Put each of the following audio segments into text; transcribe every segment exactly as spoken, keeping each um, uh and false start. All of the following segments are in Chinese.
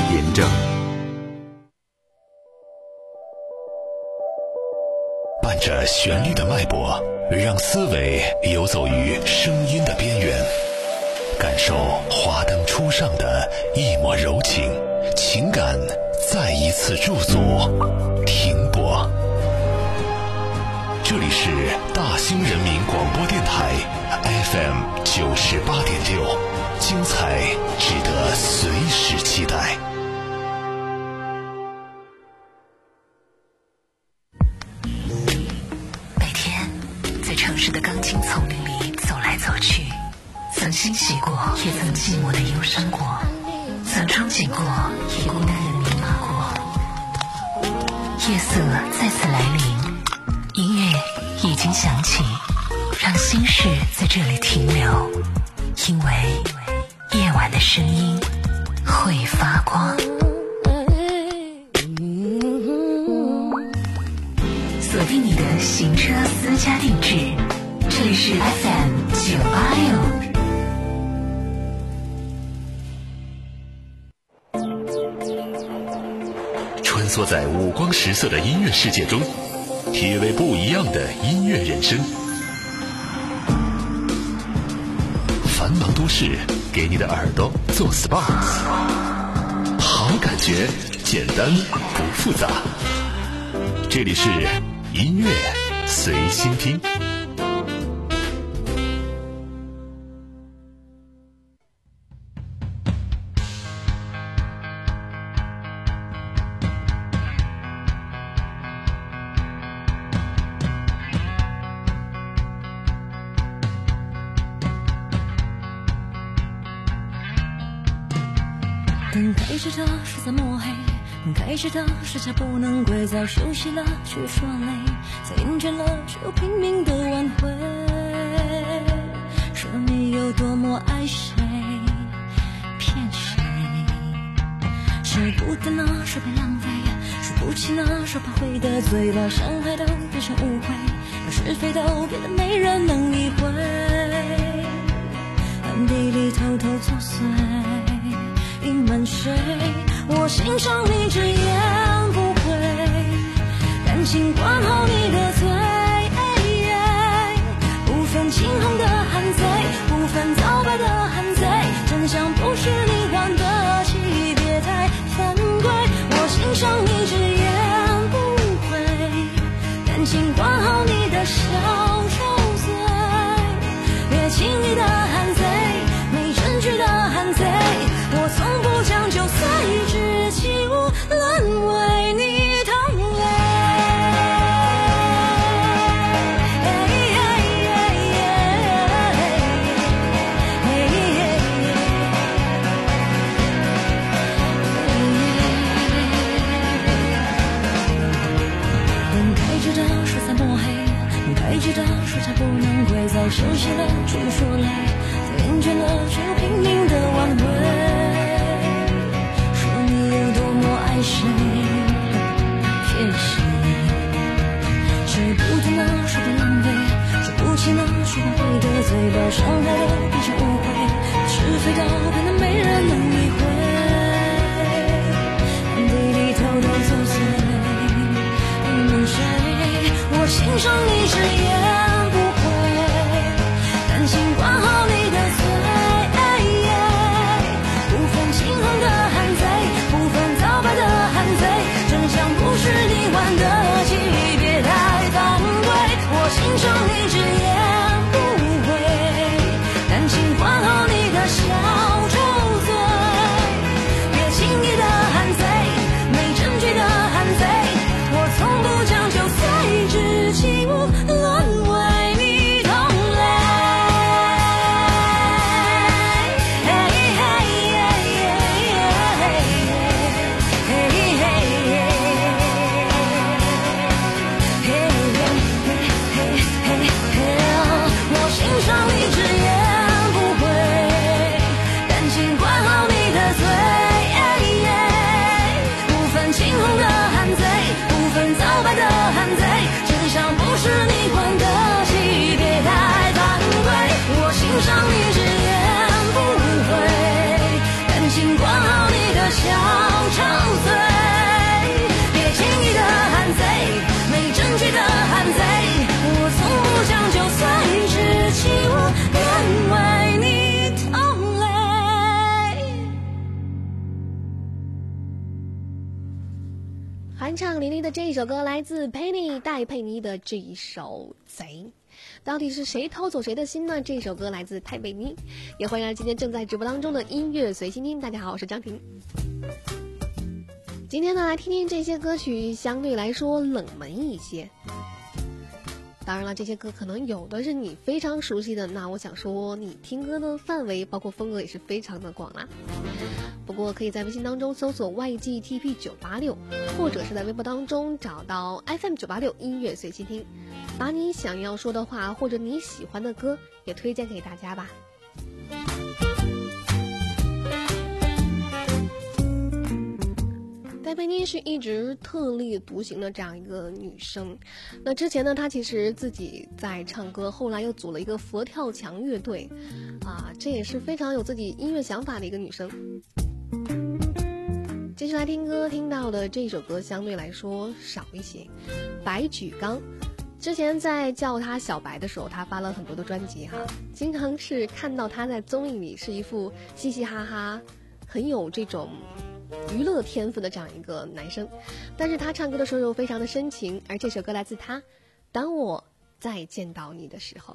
严正。伴着旋律的脉搏，让思维游走于声音的边缘，感受华灯初上的一抹柔情，情感再一次驻足停泊。这里是大兴人民广播电台 F M 九十八点六，精彩值得随时期待。 每天在城市的钢筋丛林里走来走去，曾欣喜过，也曾寂寞的忧伤过，曾憧憬过，也孤单的迷茫过。夜色再次来临，音乐已经响起，让心事在这里停留，因为夜晚的声音会发光。锁定你的行车私家定制，这里是 F M 九八六。 穿梭在五光十色的音乐世界中，体味不一样的音乐人生。繁忙都市给你的耳朵做 S P A， 好感觉简单不复杂。这里是音乐随心听。 灯开着的是在抹黑，门开着的是家不能归，早休息了却说累，再厌倦了却又拼命的挽回。说你有多么爱谁，骗谁？舍不得呢，说别浪费，说不起呢，说怕会得罪，把伤害都变成误会，把是非都变得没人能理会，暗地里偷偷作祟，隐瞒谁？我欣赏你直言不讳，感情管好你的嘴，不分青红的汉贼，不分皂白的汉贼，真相不是你玩得起，别太犯规。我欣赏你直言不讳，感情管好你的小臭嘴，别轻易的汉贼，没证据的汉贼，我从不将就随之起舞，沦为你同类。灯开着的说在抹黑，门开着的说家不能归，早休息了却又说累，再厌倦了却又拼命的挽回。谁骗谁？谁不得呢？说别浪费，说不起呢，说怕会得罪，把伤害都变成误会，是非都变得没人能理会，暗地里偷偷作祟，你们谁？我欣赏你直言不讳，感情管好你的嘴，不分青红的汉贼，不分皂白的汉贼，真相不是你玩得起，别太犯规。我欣赏你直言不讳，感翻唱林立的这一首歌来自佩妮戴佩妮的这一首贼，到底是谁偷走谁的心呢？这一首歌来自戴佩妮，也欢迎今天正在直播当中的音乐随心听。大家好，我是张婷。今天呢，来听听这些歌曲相对来说冷门一些。当然了，这些歌可能有的是你非常熟悉的，那我想说你听歌的范围包括风格也是非常的广啦。不过可以在微信当中搜索 Y G T P 九八六， 或者是在微博当中找到 F M 九八六 音乐随心听，把你想要说的话或者你喜欢的歌也推荐给大家吧。戴佩妮是一直特立独行的这样一个女生，那之前呢，她其实自己在唱歌，后来又组了一个佛跳墙乐队，啊，这也是非常有自己音乐想法的一个女生。接下来听歌听到的这首歌相对来说少一些，白举纲。之前在叫她小白的时候，她发了很多的专辑哈，经常是看到她在综艺里是一副嘻嘻哈哈，很有这种娱乐天赋的这样一个男生，但是他唱歌的时候又非常的深情，而这首歌来自他，当我再见到你的时候。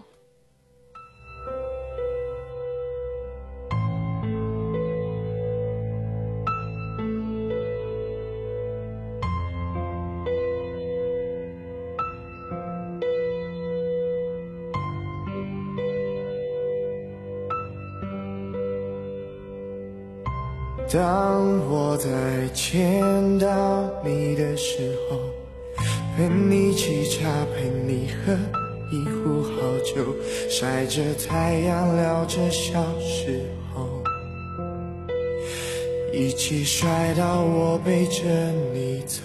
当我再见到你的时候，陪你沏茶，陪你喝一壶好酒，晒着太阳聊着小时候，一起摔倒我背着你走。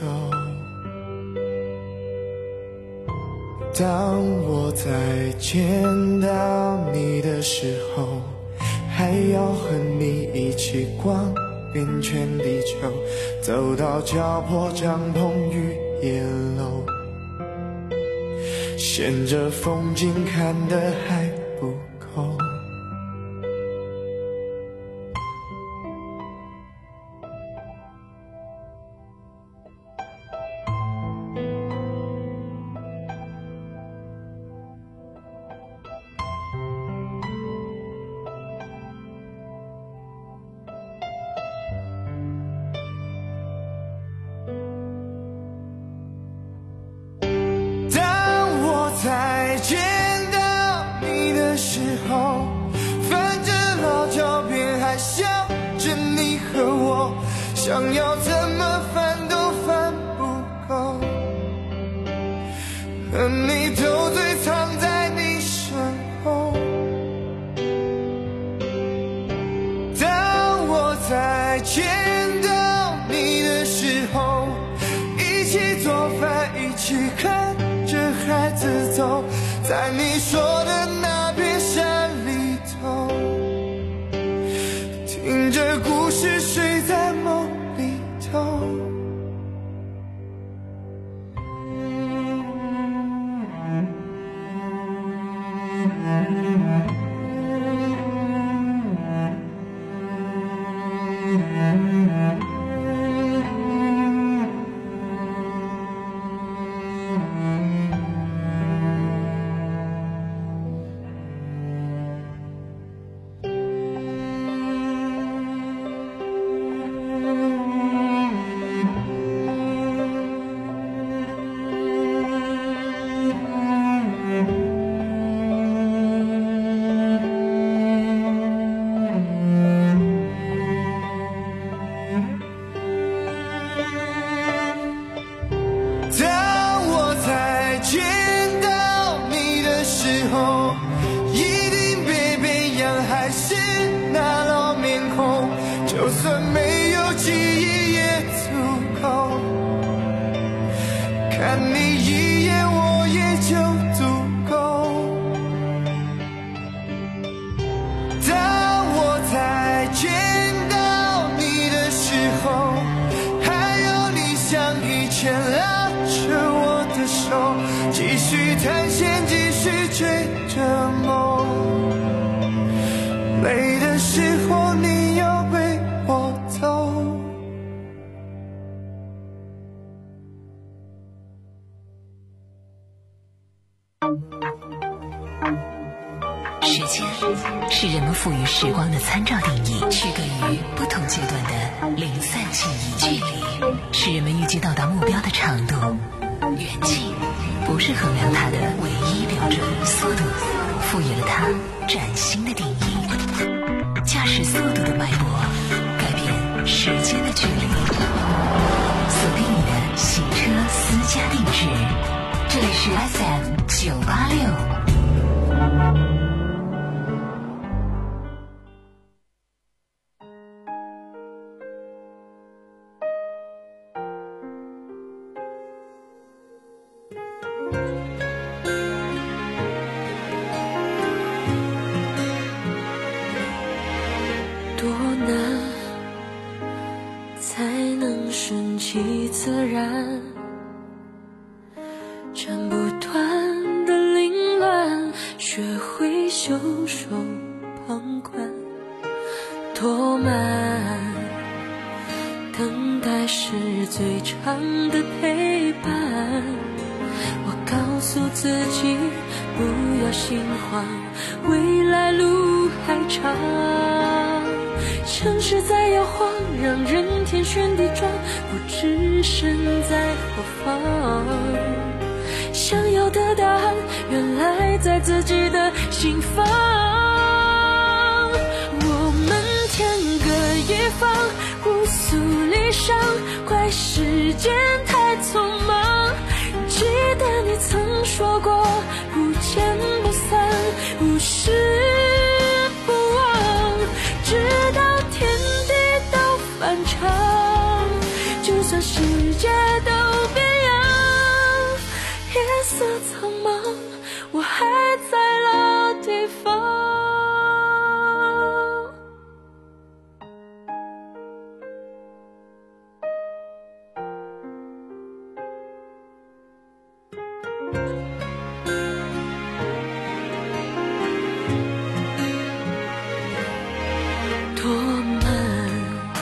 当我再见到你的时候，还要和你一起逛遍全地球，走到脚破帐篷与野楼，嫌这风景看得还不够。再见到你的时候，翻着老照片还笑着你和我，想要怎么翻都翻不够，和你斗嘴藏在你身后。当我再见到你的时候，一起做饭，一起看着孩子走，在你说的那片山里头，听着故事睡在梦里头。就算没有记忆也足够，看你一眼我也就足够。当我再见到你的时候，还有你像以前拉着我的手，继续探险，继续追着梦。累的时候你要陪我走。 时间是人们赋予时光的参照定义，区隔于不同阶段的零散记忆。距离是人们预计到达目标的长度，远近不是衡量它的唯一标准。速度赋予了它崭新的定义，驾驶速度的脉搏改变时间的距离。锁定你的行车私家定制，这里是 F M 九八六。 多难才能顺其自然，斩不断的凌乱，学会袖手旁观。多慢，等待是最长的陪伴。我告诉自己不要心慌，未来路还长。城市在摇晃，让人天旋地转，不知身在何方。想要的答案，原来在自己的心房。我们天各一方，互诉离殇，怪时间太匆忙。记得你曾说过，不见不散，无事不忘，直到天地都反常。就算世界都变样，夜色苍茫，我还在老地方。多慢，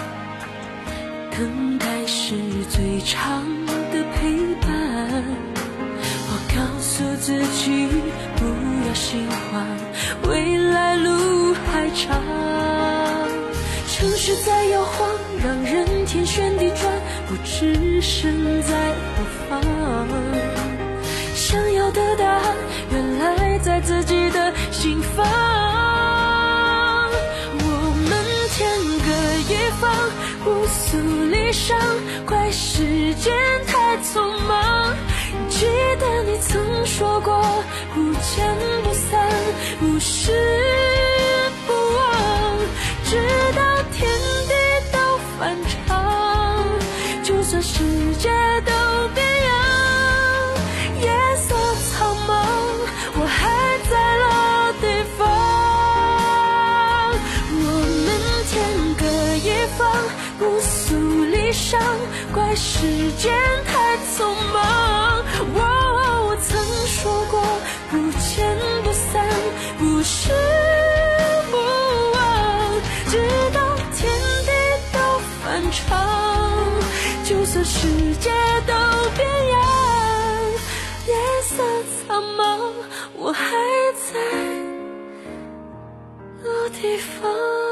等待是最长的陪伴。我告诉自己不要心慌，未来路还长。城市在摇晃，让人天旋地转，不知身在何方。想要的答案，原来在自己的心房。天各一方，互诉离殇，怪时间太匆忙。记得你曾说过，不见不散，无事不忘，直到天地都反常。就算世界都变样，夜色苍茫，我还在老地方。互诉离殇，怪时间太匆忙。哦，我曾说过，不见不散，无事不忘，直到天地都反常。就算世界都变样，夜色苍茫，我还在老地方。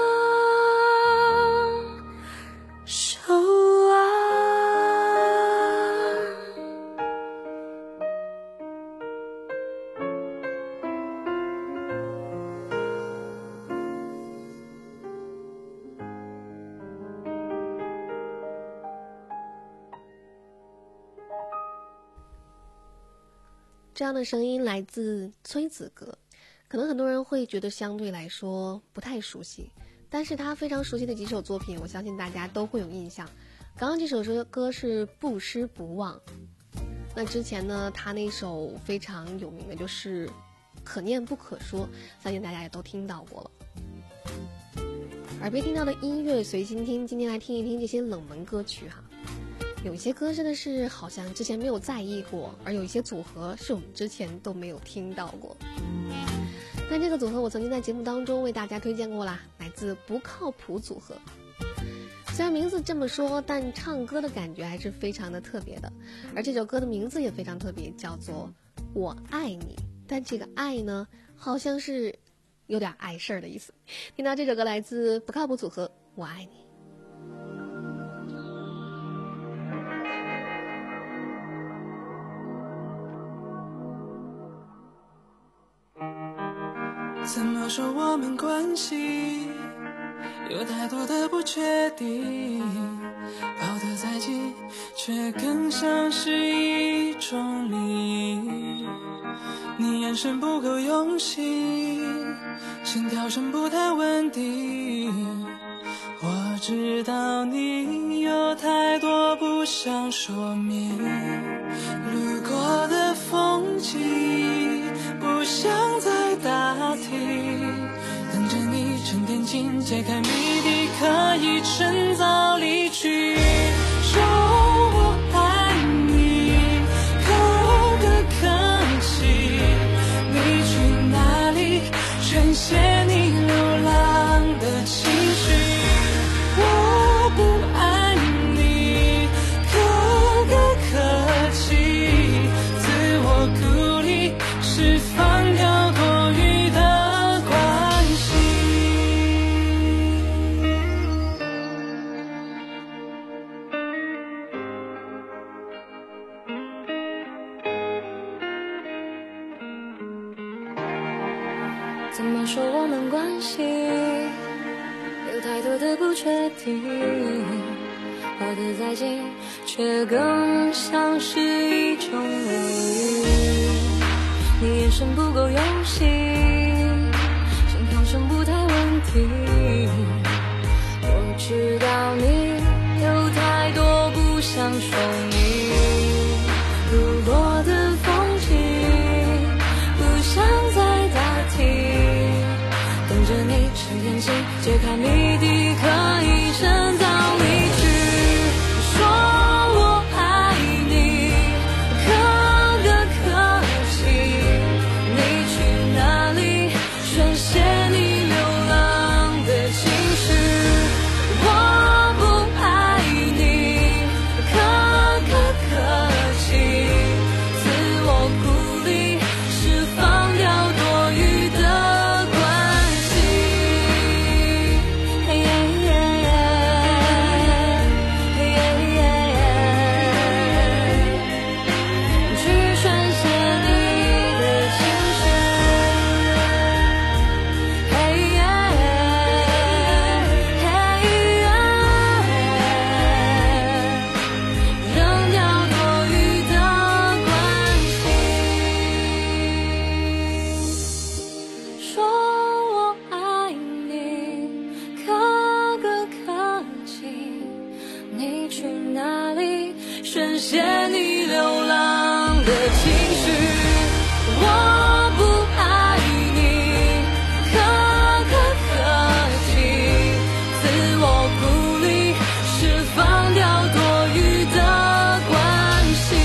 这样的声音来自崔子格，可能很多人会觉得相对来说不太熟悉，但是他非常熟悉的几首作品，我相信大家都会有印象。刚刚这首歌是不失不忘，那之前呢，他那首非常有名的就是可念不可说，相信大家也都听到过了。耳边听到的音乐随心听，今天来听一听这些冷门歌曲哈。有一些歌真的是好像之前没有在意过，而有一些组合是我们之前都没有听到过。但这个组合我曾经在节目当中为大家推荐过啦，来自不靠谱组合。虽然名字这么说，但唱歌的感觉还是非常的特别的。而这首歌的名字也非常特别，叫做《我爱你》。但这个爱呢，好像是有点碍事儿的意思。听到这首歌来自不靠谱组合，我爱你。 怎么说我们关系有太多的不确定，跑得再近却更像是一种离。你眼神不够用心，心跳声不太稳定，我知道你有太多不想说明，路过的风景不想再打听，等着你沉淀进解开谜底，可以趁早离去。说我爱你可歌可泣，你去哪里宣泄你流浪的情绪。我不爱你可歌可泣，自我鼓励释放掉多余的关系。怎么说我们关系有太多的不确定，跑得再近却更像是一种唯一。你眼神不够用心，心跳声不太稳定，我知道你有太多不想说明，路过的风景不想再打听，等着你沉淀进解开谜底，可以趁早离去。说我爱你可歌可泣，你去哪里宣泄你流浪的情绪。我不爱你可歌可泣，自我鼓励释放掉多余的关系。去宣泄你的情绪，扔掉多余的关系。说我爱你可歌可泣，你去哪里宣泄你流浪的情绪。我不爱你可歌可泣，自我鼓励释放掉多余的关系。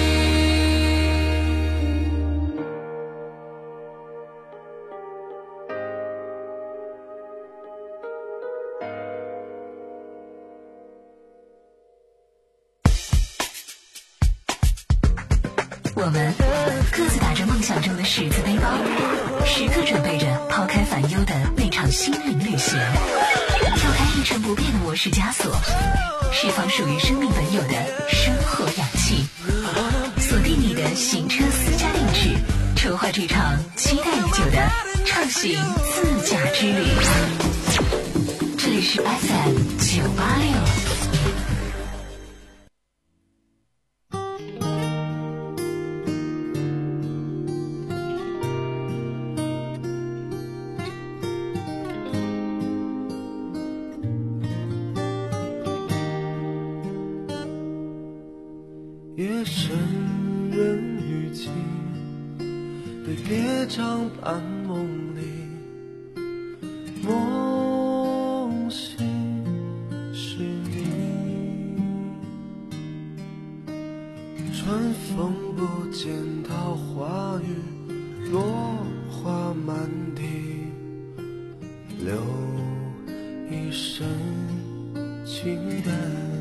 我们各自打着梦想中的十字背包，时刻准备着抛开烦忧的那场心灵旅行，跳开一成不变的模式枷锁，释放属于生命本有的生活氧气，锁定你的行车私家定制，筹划这场期待已久的畅行自驾之旅。这里是 F M 九八六。 夜深人雨静，被别张般梦里，梦醒是你。春风不见桃花雨，落花满地，留一身清淡。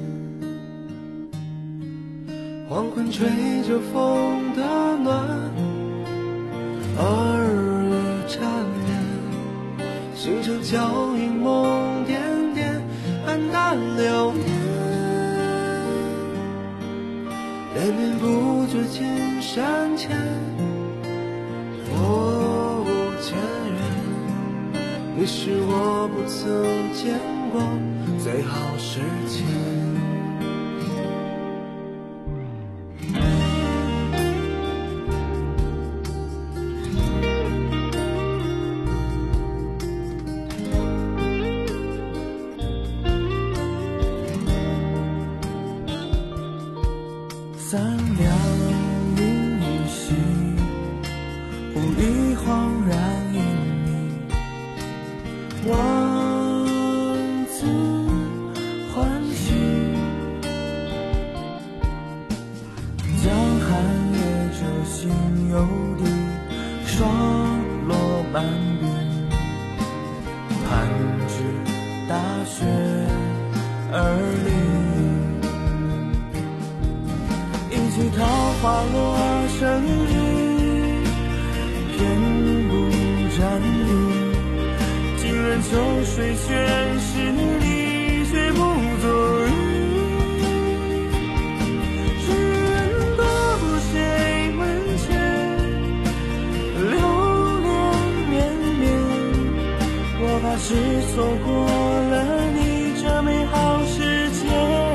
黄昏吹着风的暖，耳语缠绵， 星辰交映梦点点，黯淡流年，连绵不绝千山前，我无前缘，你是我不曾见过最好时间。 三两云无息，无力恍然因你，万字欢喜。江寒夜折心有地，霜落满鬓，盼至大雪而立。一曲桃花落成雨，偏不沾衣。尽任秋水全是你，却不作语。世人多不谁门前，流年绵绵。我怕是错过了你这美好世界。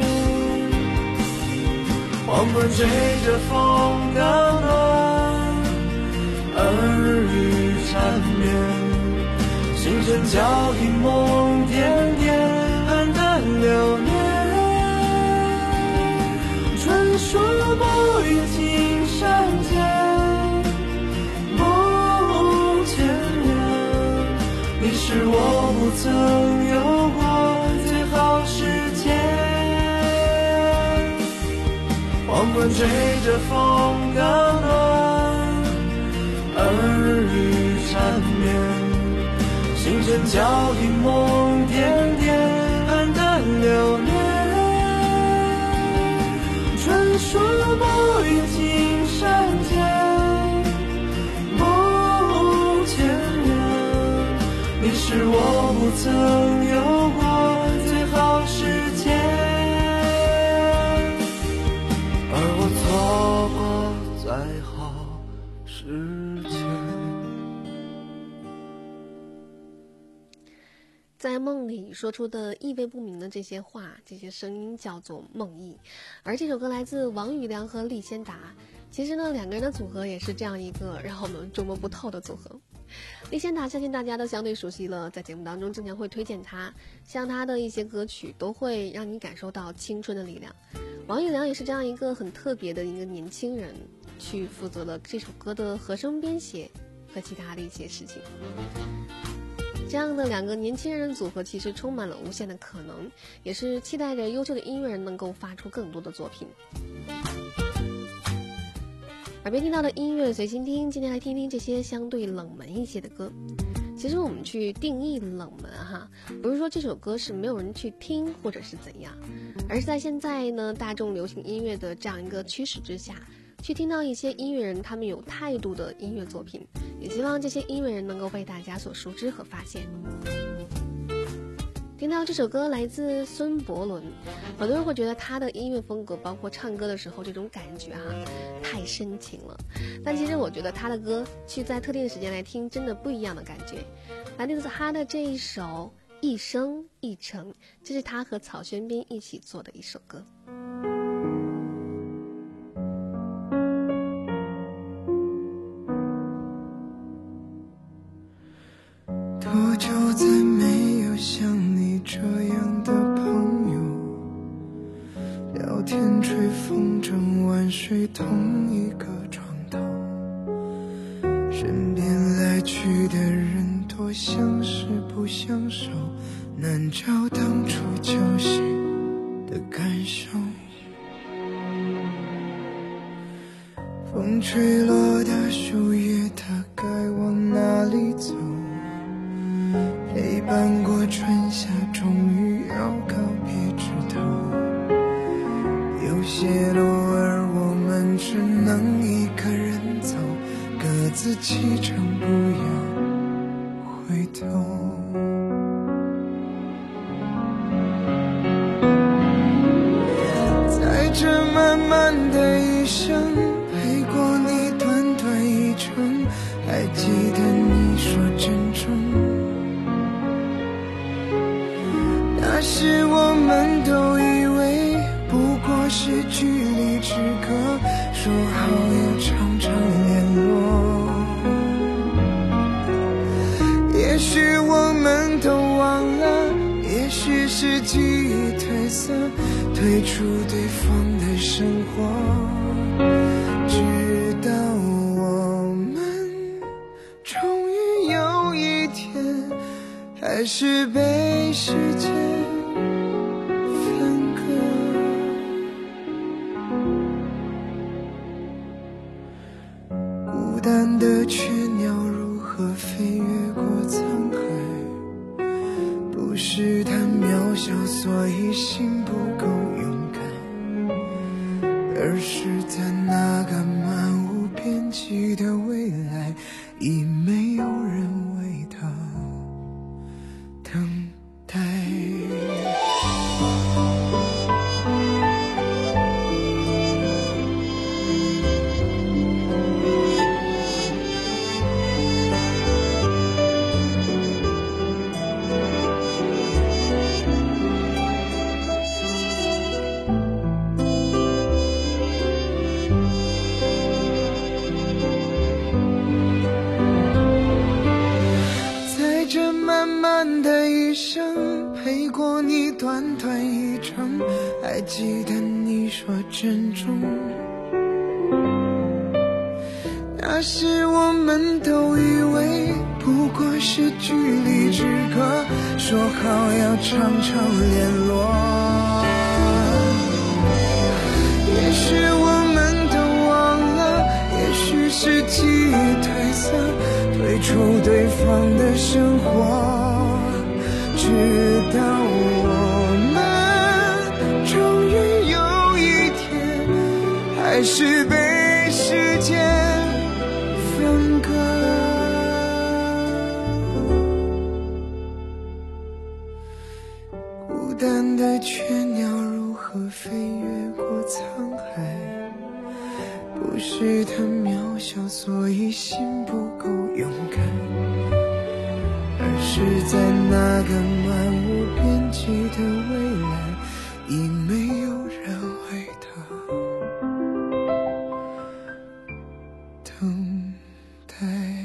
黄昏吹着风的暖，耳语缠绵，星辰交映梦点点，黯淡流年。传说不与青山间，不见缘，你是我不曾有过最好时间。黄昏吹着风的暖，耳语缠绵，星辰交映梦点点，黯淡流年。传说不与青山间，不见缘，你是我不曾有过最好时间。错过最好时间。 在梦里说出的意味不明的这些话，这些声音叫做梦呓。而这首歌来自王宇良和李仙达，其实呢，两个人的组合也是这样一个让我们捉摸不透的组合。李仙达相信大家都相对熟悉了，在节目当中经常会推荐他，像他的一些歌曲都会让你感受到青春的力量。王宇良也是这样一个很特别的一个年轻人，去负责了这首歌的和声编写和其他的一些事情。这样的两个年轻人组合其实充满了无限的可能，也是期待着优秀的音乐人能够发出更多的作品。耳边听到的音乐随心听，今天来听听这些相对冷门一些的歌。其实我们去定义冷门哈，不是说这首歌是没有人去听或者是怎样，而是在现在呢大众流行音乐的这样一个趋势之下，去听到一些音乐人他们有态度的音乐作品，也希望这些音乐人能够被大家所熟知和发现。听到这首歌来自孙伯伦，很多人会觉得他的音乐风格包括唱歌的时候这种感觉哈、啊、太深情了，但其实我觉得他的歌去在特定的时间来听真的不一样的感觉。来自他的这一首一生一程，这是他和曹轩宾一起做的一首歌。 多久再没有像你这样的朋友，聊天吹风筝晚睡同一个床头，身边来去的人多相识不相守，难找当初交心的感受。风吹落的树叶，它该往哪里走？陪伴过春夏，终于要告别枝头。有些路儿我们只能一个人走，各自启程，不要回头。 生，陪过你短短一程，还记得你说珍重。那时我们都以为不过是距离之隔，说好要常常联络。也许我们都忘了，也许是记忆褪色，退出对方的生活，直到我们终于有一天，还是被时间分割。孤单的雀鸟如何飞越过沧海，不是太渺小所以心不够勇敢，而是在那个漫无边际的未来，已没有人为它等待。陪过你短短一程，还记得你说珍重。那时我们都以为不过是距离之隔，说好要常常联络。也许我们都忘了，也许是记忆褪色，退出对方的生活，直到我们终于有一天，还是被时间分割。孤单的雀鸟如何飞越过沧海，不是它渺小所以心不够勇敢，而是在那个漫无边际的未来，已没有人为它等待。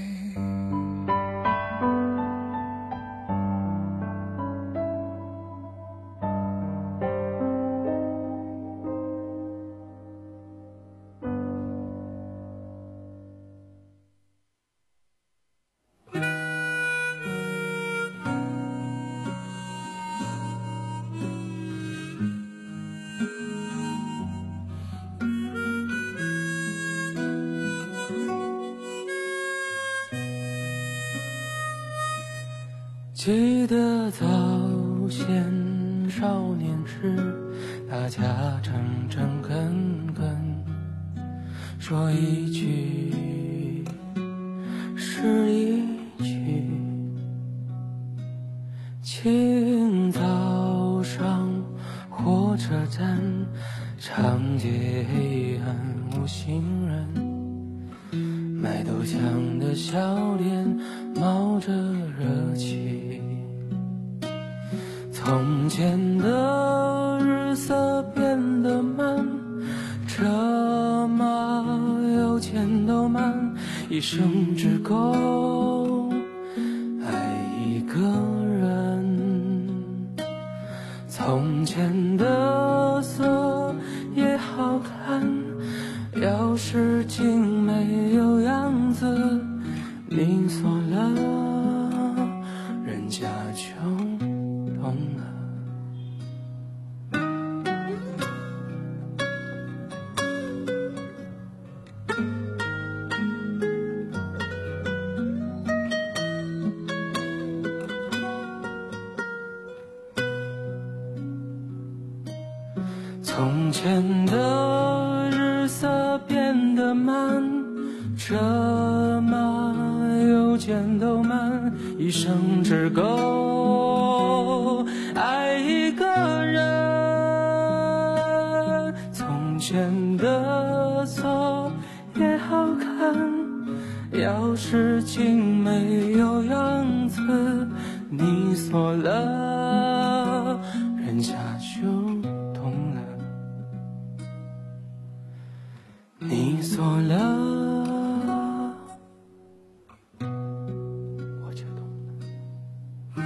记得早先少年时，大家诚诚恳恳，说一句是一句。清早上火车站，长街黑暗无行人，卖豆浆的小店冒着热气。从前的日色变得慢，车马邮件都慢，一生只够爱一个人。从前的色也好看，要是竟没有样子，你锁了，人家就懂了。从前的日色变得慢，车马邮件都慢，一生只够爱一个人。从前的我错也好看。要是竟没有样子，你锁了，人家就懂了。你锁了，我就懂了。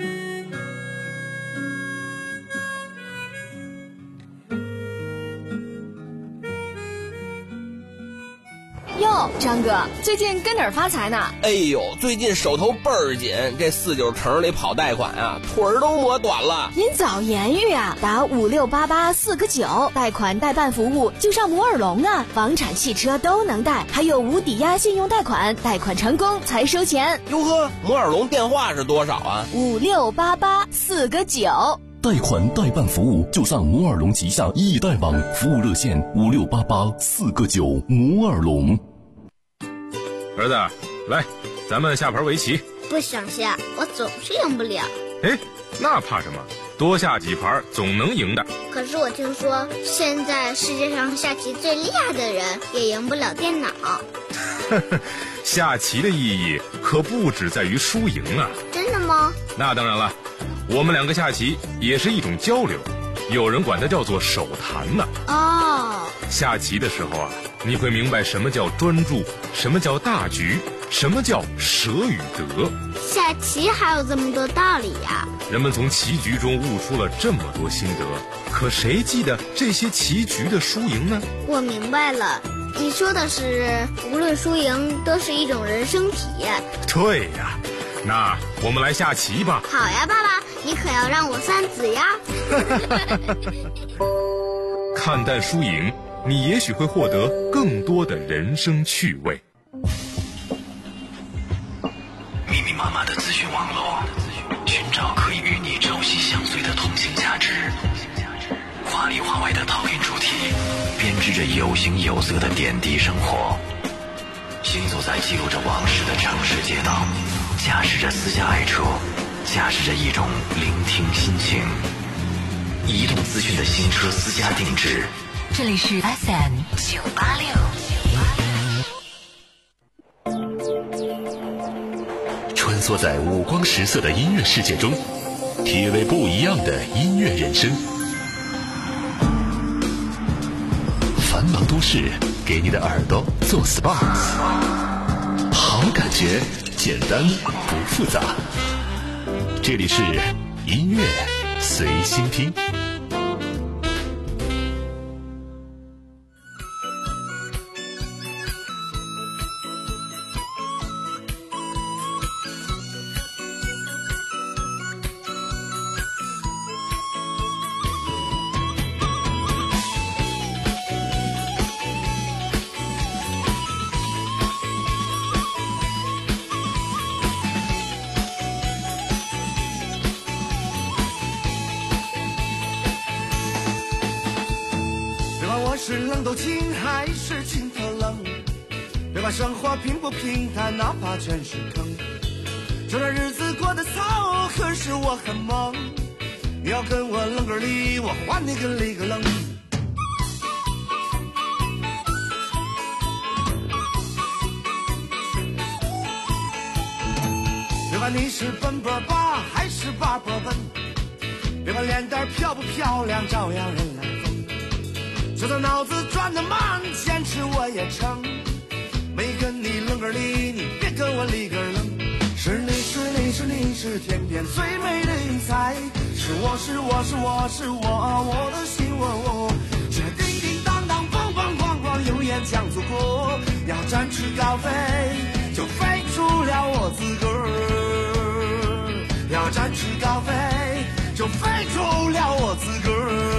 哟，张哥，最近跟哪儿发财呢？ 哎呦，最近手头倍儿紧，这四九城里跑贷款啊，腿儿都磨短了。 您早言语啊，打五六八八四个九，贷款代办服务就上摩尔龙啊，房产、汽车都能贷，还有无抵押信用贷款，贷款成功才收钱。 哟呵，摩尔龙电话是多少啊？ 五六八八四个九。 贷款代办服务就上摩尔龙旗下易贷网，服务热线五六八八四个九。摩尔龙。 儿子，来，咱们下盘围棋。 不想下，我总是赢不了。 哎，那怕什么？多下几盘总能赢的。 可是我听说，现在世界上下棋最厉害的人也赢不了电脑。 呵呵，下棋的意义可不只在于输赢啊。 真的吗？ 那当然了，我们两个下棋也是一种交流，有人管它叫做手谈呢。 哦， 下棋的时候啊，你会明白什么叫专注，什么叫大局，什么叫舍与得。 下棋还有这么多道理呀！ 人们从棋局中悟出了这么多心得，可谁记得这些棋局的输赢呢？ 我明白了，你说的是无论输赢都是一种人生体验。 对呀，那我们来下棋吧。 好呀，爸爸，你可要让我三子呀。 看淡输赢，你也许会获得更多的人生趣味。 密密麻麻的资讯网络，寻找可以与你朝夕相随的同性价值。话里话外的讨论主题，编织着有形有色的点滴生活。行走在记录着往事的城市街道，驾驶着私家爱车，驾驶着一种聆听心情。移动资讯的新车私家定制， 这里是 F M 九八六。 穿梭在五光十色的音乐世界中，体味不一样的音乐人生。繁忙都市给你的耳朵做 S P A， 好感觉简单不复杂。这里是音乐随心听。 是冷都清还是清特冷，别管生活平不平淡，哪怕全是坑，这段日子过得糟，可是我很猛，你要跟我冷个里，我还你个里个冷。别管你是奔波吧还是把波奔，别管脸蛋漂不漂亮，照样人来疯。就算脑子转得慢，坚持我也成。没跟你冷个里，你别跟我里个冷。是你是你是你是天边最美的云彩，是我是我是我是我我的心我我，却叮叮当当咣咣咣咣有眼将祖国，要展翅高飞就飞出了我自个儿，要展翅高飞就飞出了我自个儿。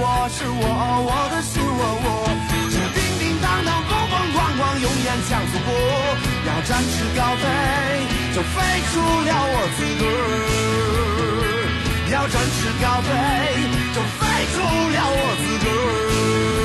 我是我，我的是我，我是叮叮当当，风风光光，永远向左过。要展翅高飞，就飞出了我自个儿。要展翅高飞，就飞出了我自个儿。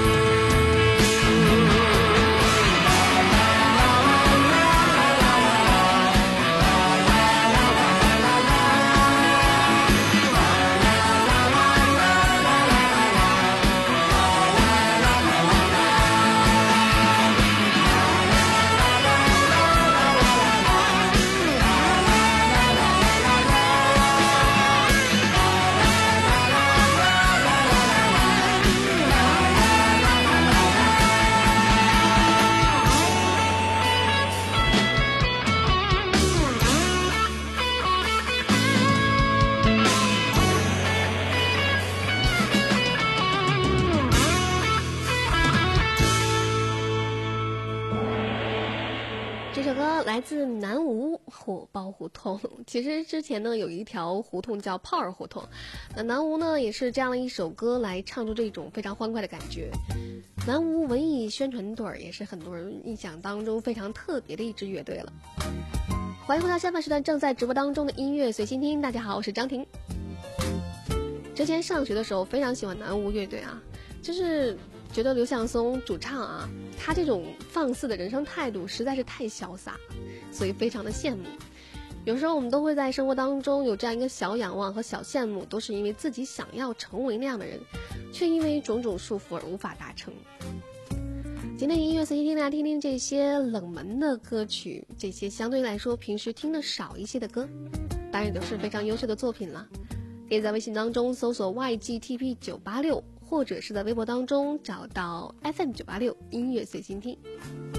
来自南吴火爆胡同。其实之前呢有一条胡同叫炮儿胡同，那南吴呢也是这样的一首歌来唱出这种非常欢快的感觉。南吴文艺宣传队也是很多人印象当中非常特别的一支乐队了。欢迎回到下半时段正在直播当中的音乐随心听，大家好，我是张婷。之前上学的时候非常喜欢南吴乐队啊，就是觉得刘向松主唱啊，他这种放肆的人生态度实在是太潇洒了，所以非常的羡慕。有时候我们都会在生活当中有这样一个小仰望和小羡慕，都是因为自己想要成为那样的人，却因为种种束缚而无法达成。今天音乐随机听大家听听这些冷门的歌曲，这些相对来说平时听的少一些的歌，当然都是非常优秀的作品了。可以在微信当中搜索 Y G T P 九八六，或者是在微博当中找到 F M 九八六音乐随心听。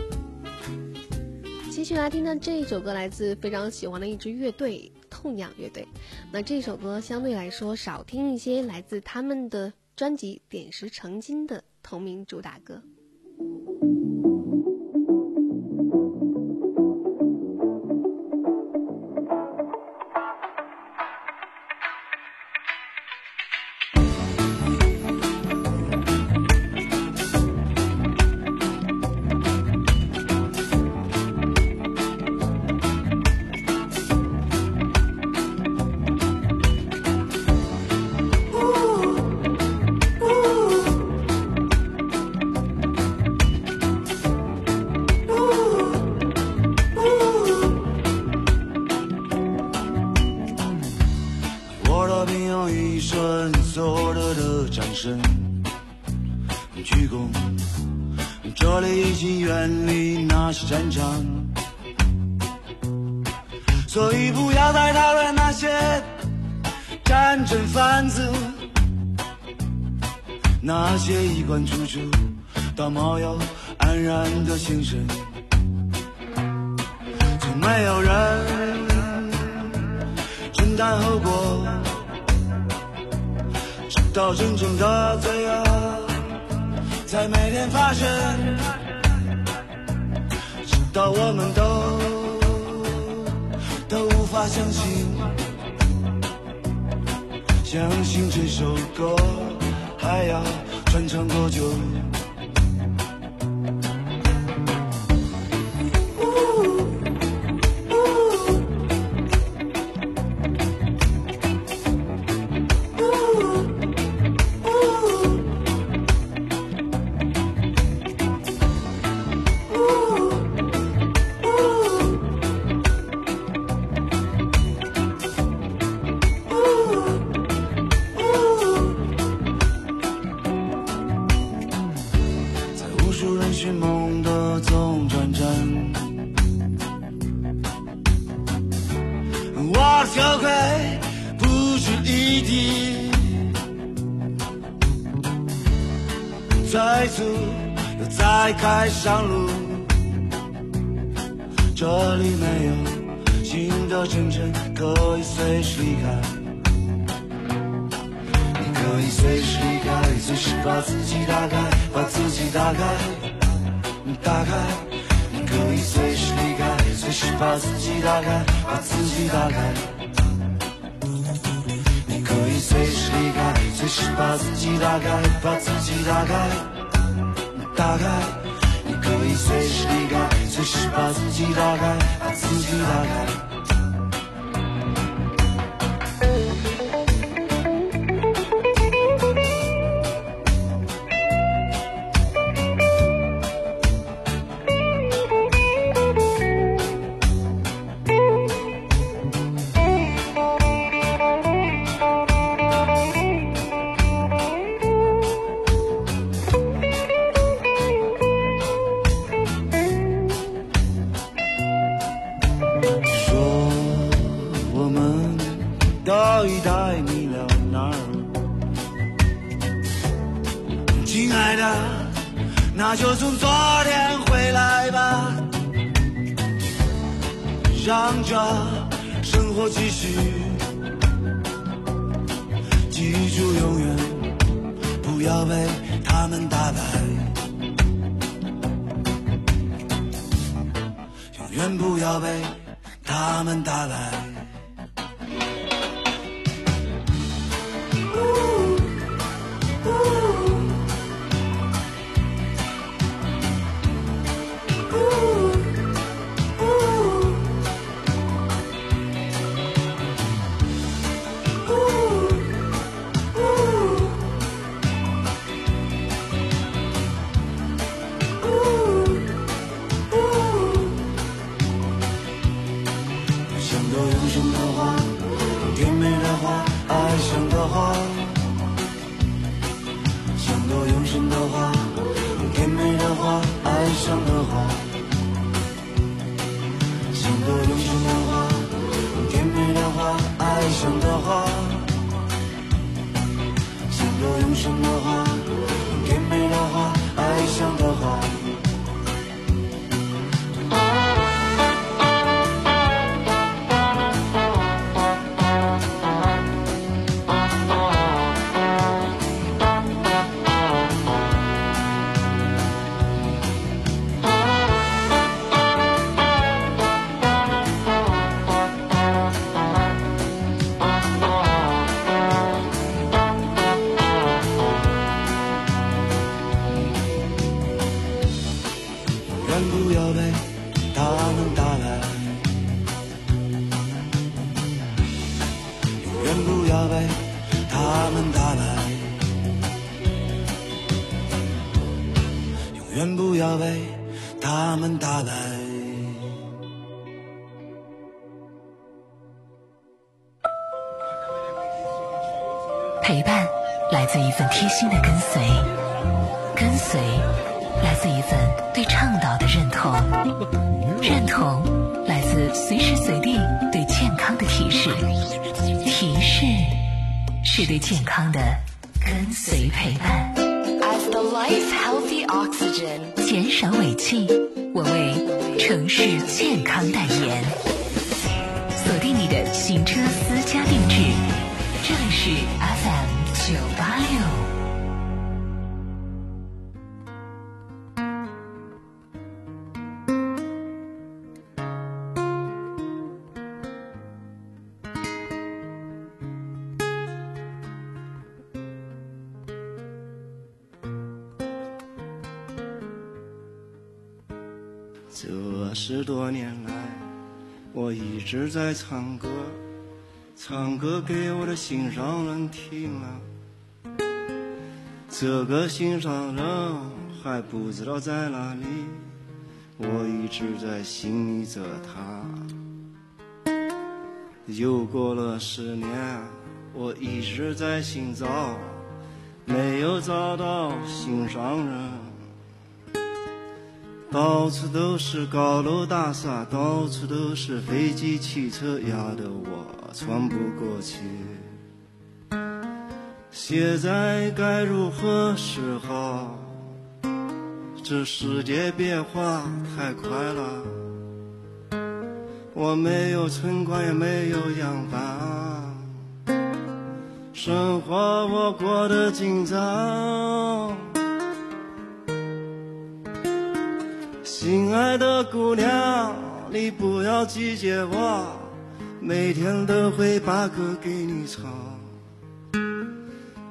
继续来听的这一首歌来自非常喜欢的一支乐队痛仰乐队，那这首歌相对来说少听一些，来自他们的专辑点石成金的同名主打歌。 鞠躬，这里已经远离那些战场，所以不要再讨论那些战争贩子，那些衣冠楚楚道貌又安然的先生，从没有人承担后果，直到真正的罪恶在每天发生，直到我们都都无法相信，相信这首歌还要传唱多久。开上路，这里没有新的征程可以随时离开，你可以随时离开，随时把自己打开，把自己打开，打开，你可以随时离开，随时把自己打开，把自己打开，你可以以随时离开，随时把自己打开，把自己打开，打开。你可以随时离开，随时把自己打开，把自己打开。 那就从昨天回来吧，让这生活继续。记住，永远不要被他们打败，永远不要被他们打败。 陪伴来自一份贴心的跟随，跟随来自一份对倡导的认同，认同来自随时随地对健康的提示，提示是对健康的跟随陪伴。 As the life healthy oxygen， 减少尾气，我为城市健康代言。锁定你的行车私家定制，这里是 F M 九八六。 这十多年来，我一直在唱歌，唱歌给我的心上人听啊。这个心上人还不知道在哪里，我一直在心里着他。又过了十年，我一直在寻找，没有找到心上人。到处都是高楼大厦，到处都是飞机汽车，压得我喘不过气。现在该如何是好？这世界变化太快了，我没有存款也没有洋房，生活我过得紧张。亲爱的姑娘，你不要拒绝我，每天都会把歌给你唱。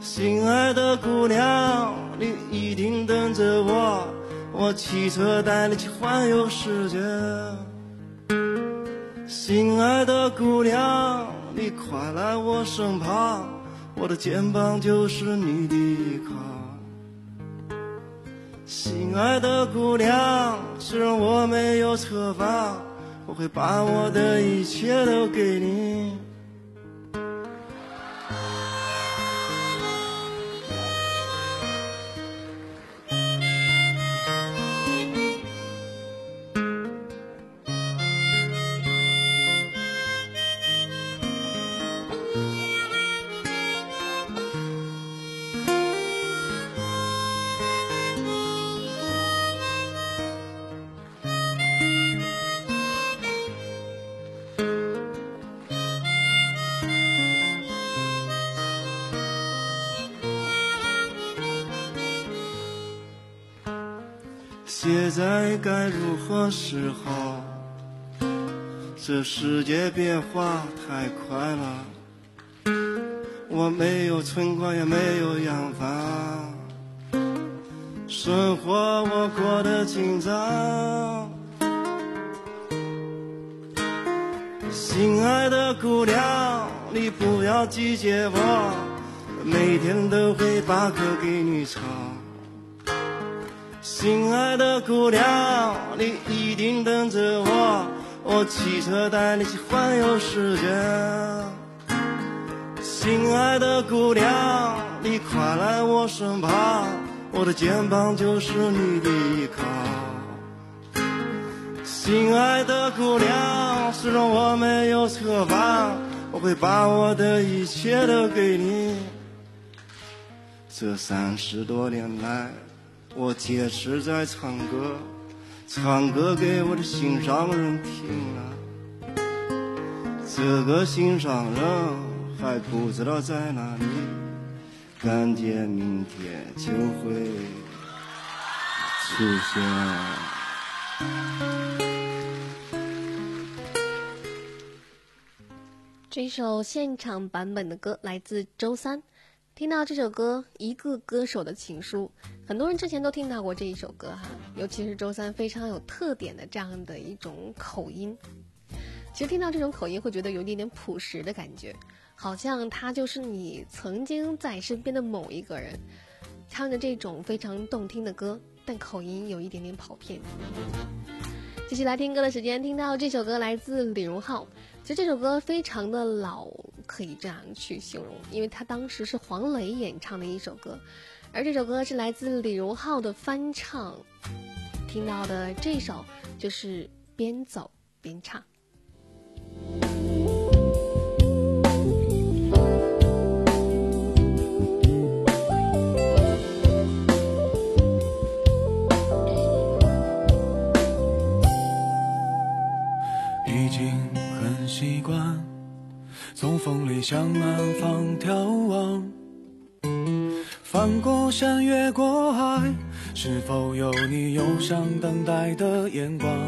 心爱的姑娘，你一定等着我，我骑车带你去环游世界。心爱的姑娘，你快来我身旁，我的肩膀就是你的依靠。心爱的姑娘，虽然我没有车房，我会把我的一切都给你。现在该如何是好？这世界变化太快了，我没有存款也没有洋房，生活我过得紧张。心爱的姑娘，你不要拒绝我，每天都会把歌给你唱。心爱的姑娘，你一定等着我，我骑车带你去环游世界。心爱的姑娘，你快来我身旁，我的肩膀就是你的依靠。心爱的姑娘，虽然我没有车房，我会把我的一切都给你。这三十多年来，我坚持在唱歌，唱歌给我的心上人听了。这个心上人还不知道在哪里，感觉明天就会出现。 这首现场版本的歌来自周三。听到这首歌《一个歌手的情书》，很多人之前都听到过这一首歌哈，尤其是周三非常有特点的这样的一种口音。其实听到这种口音会觉得有一点点朴实的感觉，好像他就是你曾经在身边的某一个人，唱着这种非常动听的歌，但口音有一点点跑偏。继续来听歌的时间，听到这首歌来自李荣浩。其实这首歌非常的老，可以这样去形容，因为它当时是黄磊演唱的一首歌，而这首歌是来自李荣浩的翻唱。听到的这首就是边走边唱。 已经很习惯从风里向南方眺望，翻过山越过海，是否有你忧伤等待的眼光？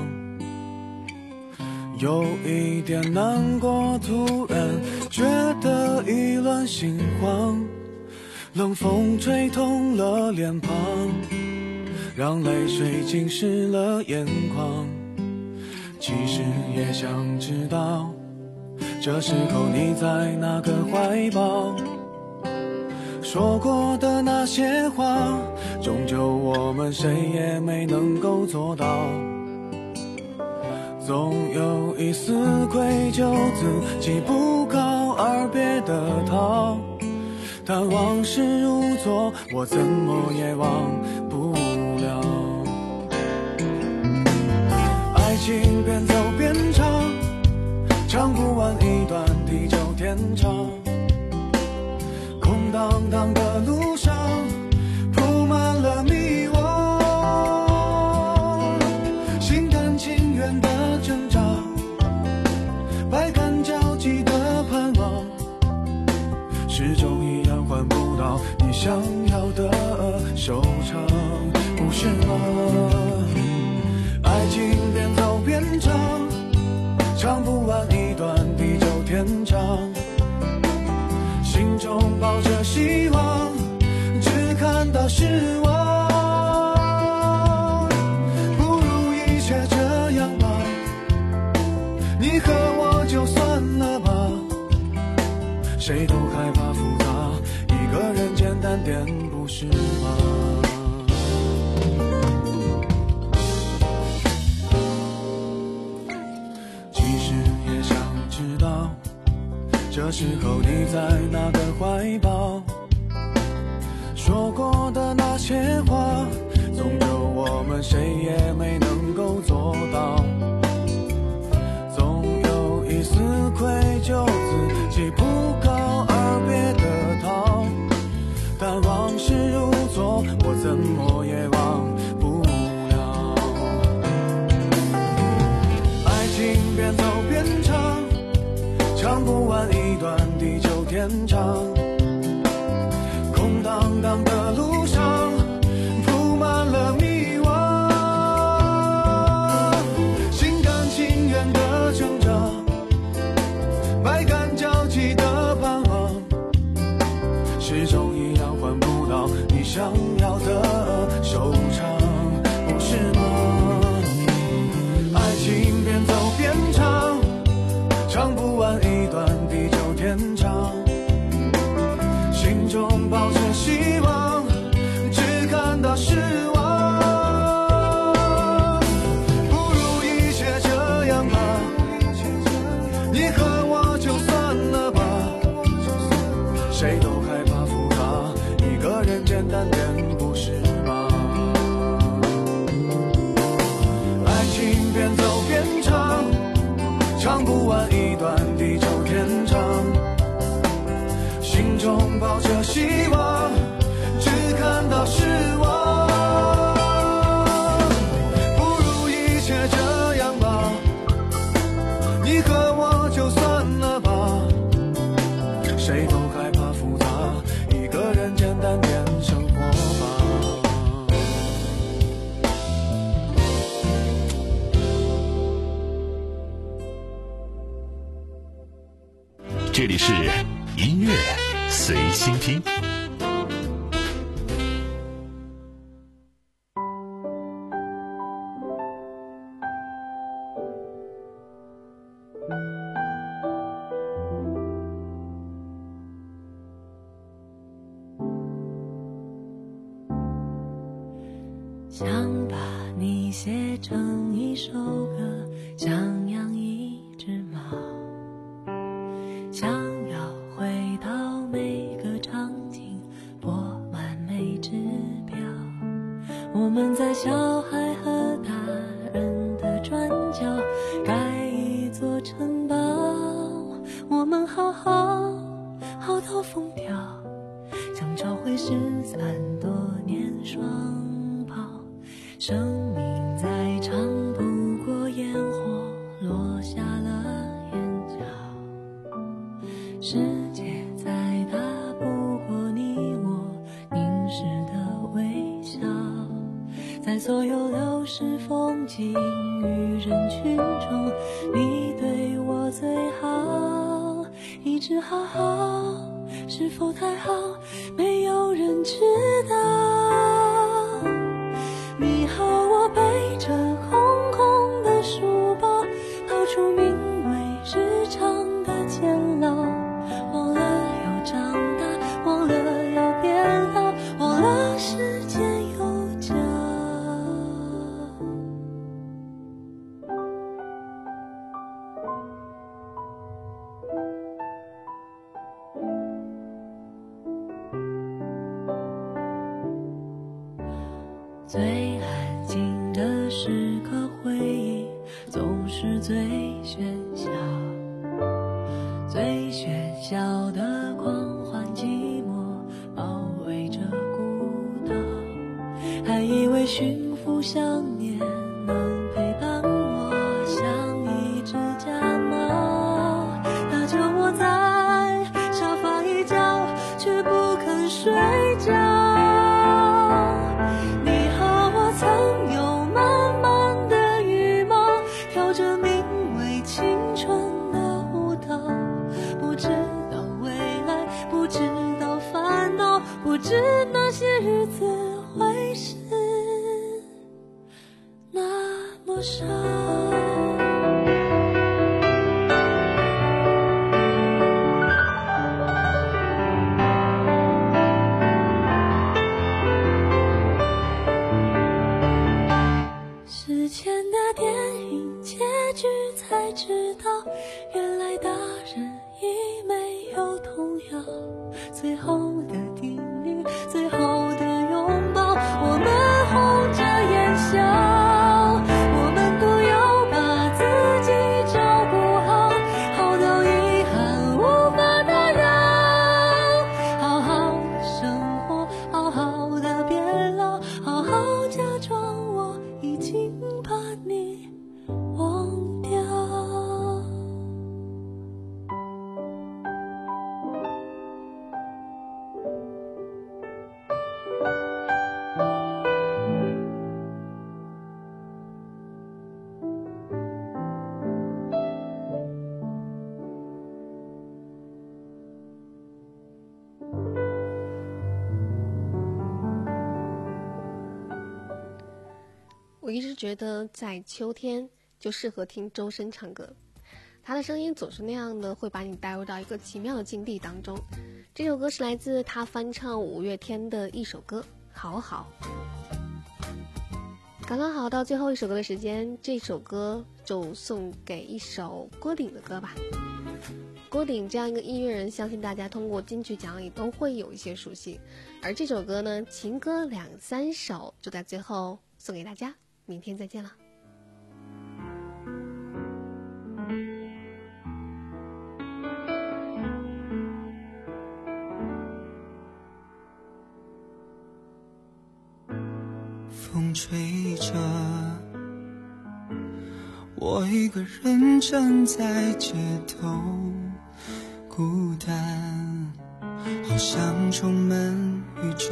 有一点难过，突然觉得意乱心慌，冷风吹痛了脸庞，让泪水浸湿了眼眶。其实也想知道，这时候你在哪个怀抱？说过的那些话，终究我们谁也没能够做到。总有一丝愧疚，自己不告而别的逃，但往事如昨，我怎么也忘不了。爱情边走边唱，唱不完一段地久天长。空荡荡的路上铺满了迷惘，心甘情愿的挣扎，百感交集的盼望，始终一样换不到你想要的收场，不是吗？爱情边走边唱，唱不完一段地久天长，心中抱着希望， 到失望，不如一切这样吧，你和我就算了吧，谁都害怕复杂，一个人简单点不是吗？其实也想知道，这时候你在哪个怀抱，说过的那些话，总有我们谁也没能够做到，总有一丝愧疚，自己不告而别的逃，但往事如昨，我怎么也忘不了。爱情边走边唱，唱不完一段地久天长，空荡荡的路上铺满了迷惘，心甘情愿的挣扎，百感交集的盼望，始终一样换不到你想要的收场，不是吗？爱情边走边唱，唱不完一段地久天长，心中抱着希望，只看到失望，不如一切这样吧，你和我就算了吧，谁都害怕复杂，一个人简单点不是吗？爱情边走边唱，唱不完一段地久天长，心中抱着希望，只看到失望，不如一切这样吧，你和我就算了吧，谁都害怕复杂，一个人简单点生活吧。 这里是音乐随心听。 想把你写成一首歌，想养一只猫，想要回到每个场景，播完每支票。我们在小孩和大人的转角盖一座城堡，我们好好好到疯掉，想找回失散多年双胞。生命再长不过烟火落下了眼角，世界再大不过你我凝视的微笑，在所有流逝风景与人群中，你对我最好，一直好好，是否太好，没有人知道。你和我背着空空的书包，逃出名为日常的监牢，忘了要长大，忘了要变老，忘了时间有脚。最安静的时刻，回忆总是最喧嚣，最喧嚣的狂欢寂寞包围着孤岛，还以为驯服想念能陪伴我，像一只家猫，它就窝在沙发一角，却不肯睡觉。曾有满满的羽毛，跳着名为青春的舞蹈，不知道未来，不知道烦恼，不知那些日子我一直觉得在秋天就适合听周深唱歌，他的声音总是那样的，会把你带入到一个奇妙的境地当中。这首歌是来自他翻唱五月天的一首歌，好好。刚刚好到最后一首歌的时间，这首歌就送给一首郭顶的歌吧。郭顶这样一个音乐人，相信大家通过金曲奖也都会有一些熟悉。而这首歌呢，情歌两三首就在最后送给大家，明天再见了。 风吹着，我一个人站在街头，孤单好像充满宇宙，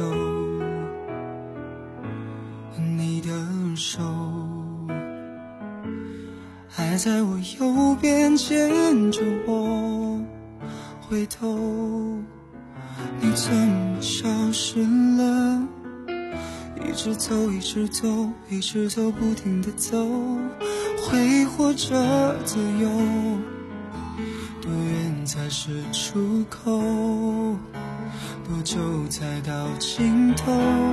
你的手还在我右边牵着我，回头你怎么消失了？一直走一直走一直走，不停地走，挥霍着自由，多远才是出口？多久才到尽头？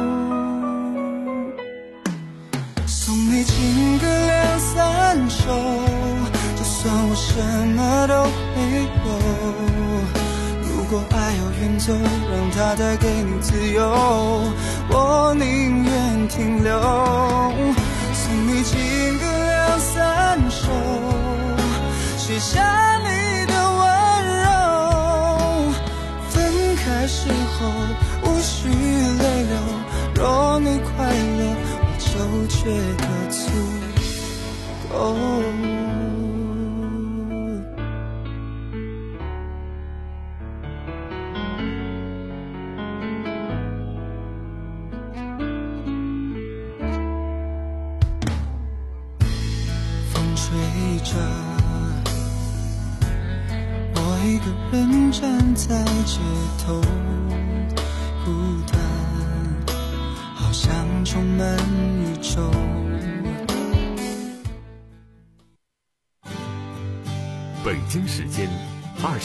送你情歌两三首，就算我什么都没有。如果爱要远走，让它带给你自由，我宁愿停留。送你情歌两三首，写下你的温柔。分开时候无需泪流，若你快乐，我就觉得足够。吹着，我一个人站在街头，孤单好像充满宇宙。 北京时间二十。